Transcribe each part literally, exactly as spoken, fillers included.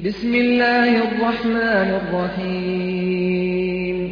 بسم الله الرحمن الرحيم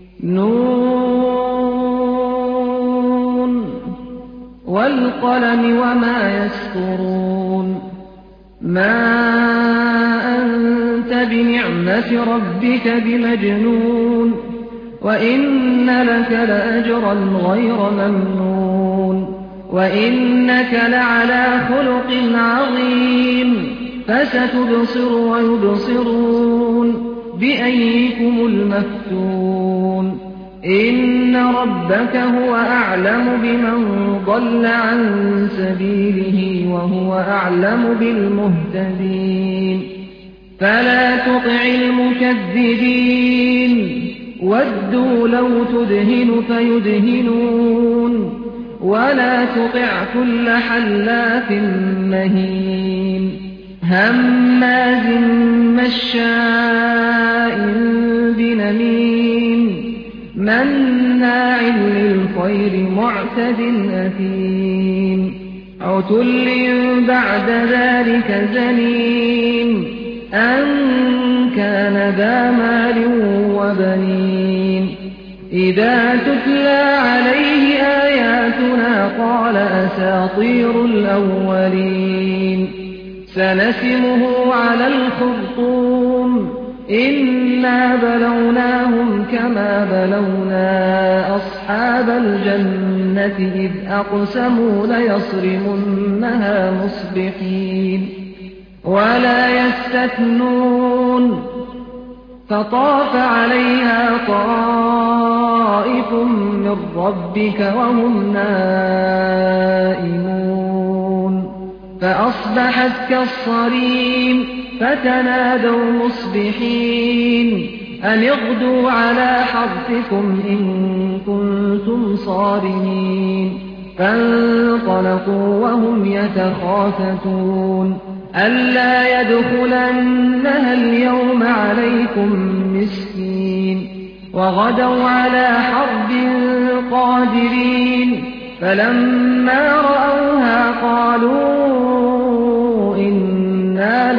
نون والقلم وما يسطرون ما أنت بنعمة ربك بمجنون وإن لك لأجرا غير ممنون وإنك لعلى خلق عظيم فستبصر ويبصرون بأيكم المفتون إن ربك هو أعلم بمن ضل عن سبيله وهو أعلم بالمهتدين فلا تطع المكذبين ودوا لو تدهن فيدهنون ولا تطع كل حلاف مهين هماز مشاء بنميم مناع للخير معتد أثيم عتل بعد ذلك زنيم أن كان ذا مال وبنين إذا تتلى عليه آياتنا قال أساطير الأولين سنسمه على الخرطوم إنا بلوناهم كما بلونا أصحاب الجنة إذ أقسموا ليصرمنها مصبحين ولا يستثنون فطاف عليها طائف من ربك وهم نائمون فأصبحت كالصريم فتنادوا مصبحين أن اغدوا على حرثكم إن كنتم صارمين فانطلقوا وهم يتخافتون ألا يدخلنها اليوم عليكم مسكين وغدوا على حرب قادرين فلما رأوها قالوا إنا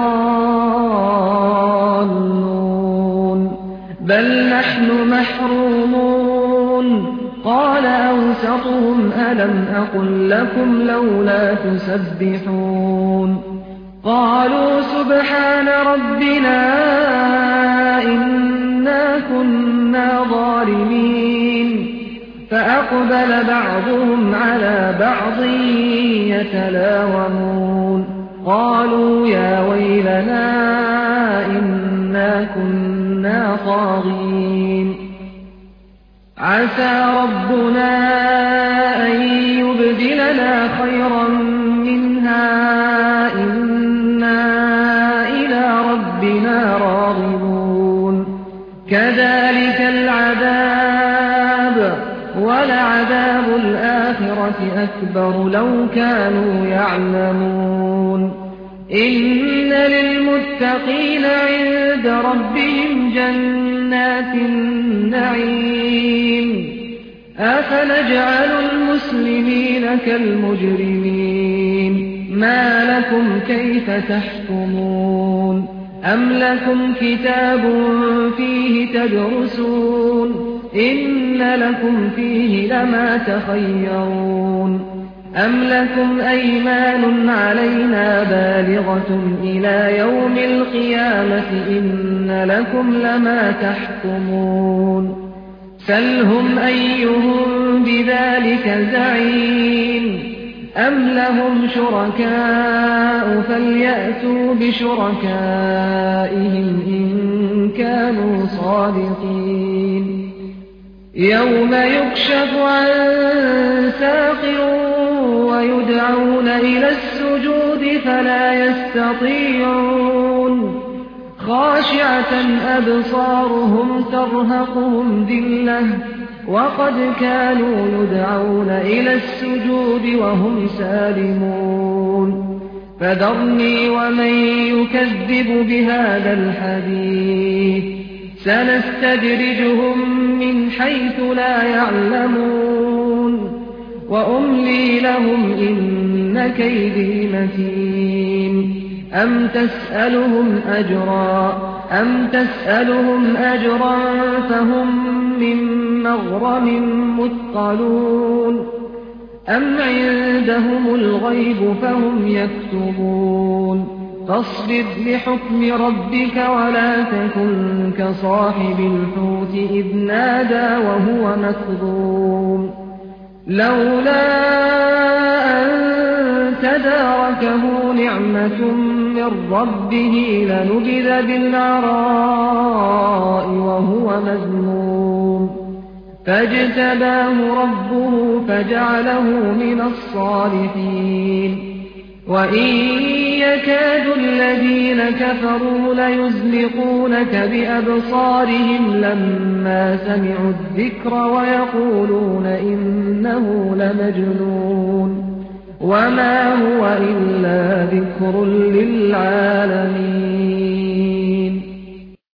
لضالون بل نحن محرومون قال أوسطهم ألم أقل لكم لولا تسبحون قالوا سبحان ربنا إنا كنا ظالمين فأقبل بعضهم على بعض يتلاومون قالوا يا ويلنا إنا كنا طاغين عسى ربنا أن يبدلنا خيرا منها إنا إلى ربنا راغبون كذلك العذاب ولعذاب الآخرة أكبر لو كانوا يعلمون إن للمتقين عند ربهم جنات النعيم أفنجعل المسلمين كالمجرمين ما لكم كيف تحكمون أم لكم كتاب فيه تدرسون إن لكم فيه لما تخيرون أم لكم أيمان علينا بالغة إلى يوم القيامة إن لكم لما تحكمون سلهم أيهم بذلك زعيم أم لهم شركاء فليأتوا بشركائهم إن كانوا صادقين يوم يكشف عن ساق ويدعون إلى السجود فلا يستطيعون خاشعة أبصارهم ترهقهم ذلة وقد كانوا يدعون إلى السجود وهم سالمون فذرني ومن يكذب بهذا الحديث سنستدرجهم من حيث لا يعلمون وأملي لهم إن كيدي متين أم تسألهم أجرا أم تسألهم أجرا فهم من مغرم مثقلون أم عندهم الغيب فهم يكتبون فاصبر لحكم ربك ولا تكن كصاحب الحوت إذ نادى وهو مكظوم لولا أن تداركه نعمة من ربه لنبذ بالعراء وهو مذموم فاجتباه ربه فجعله من الصالحين وإن يكاد الذين كفروا ليزلقونك بأبصارهم لما سمعوا الذكر ويقولون إنه لمجنون وما هو إلا ذكر للعالمين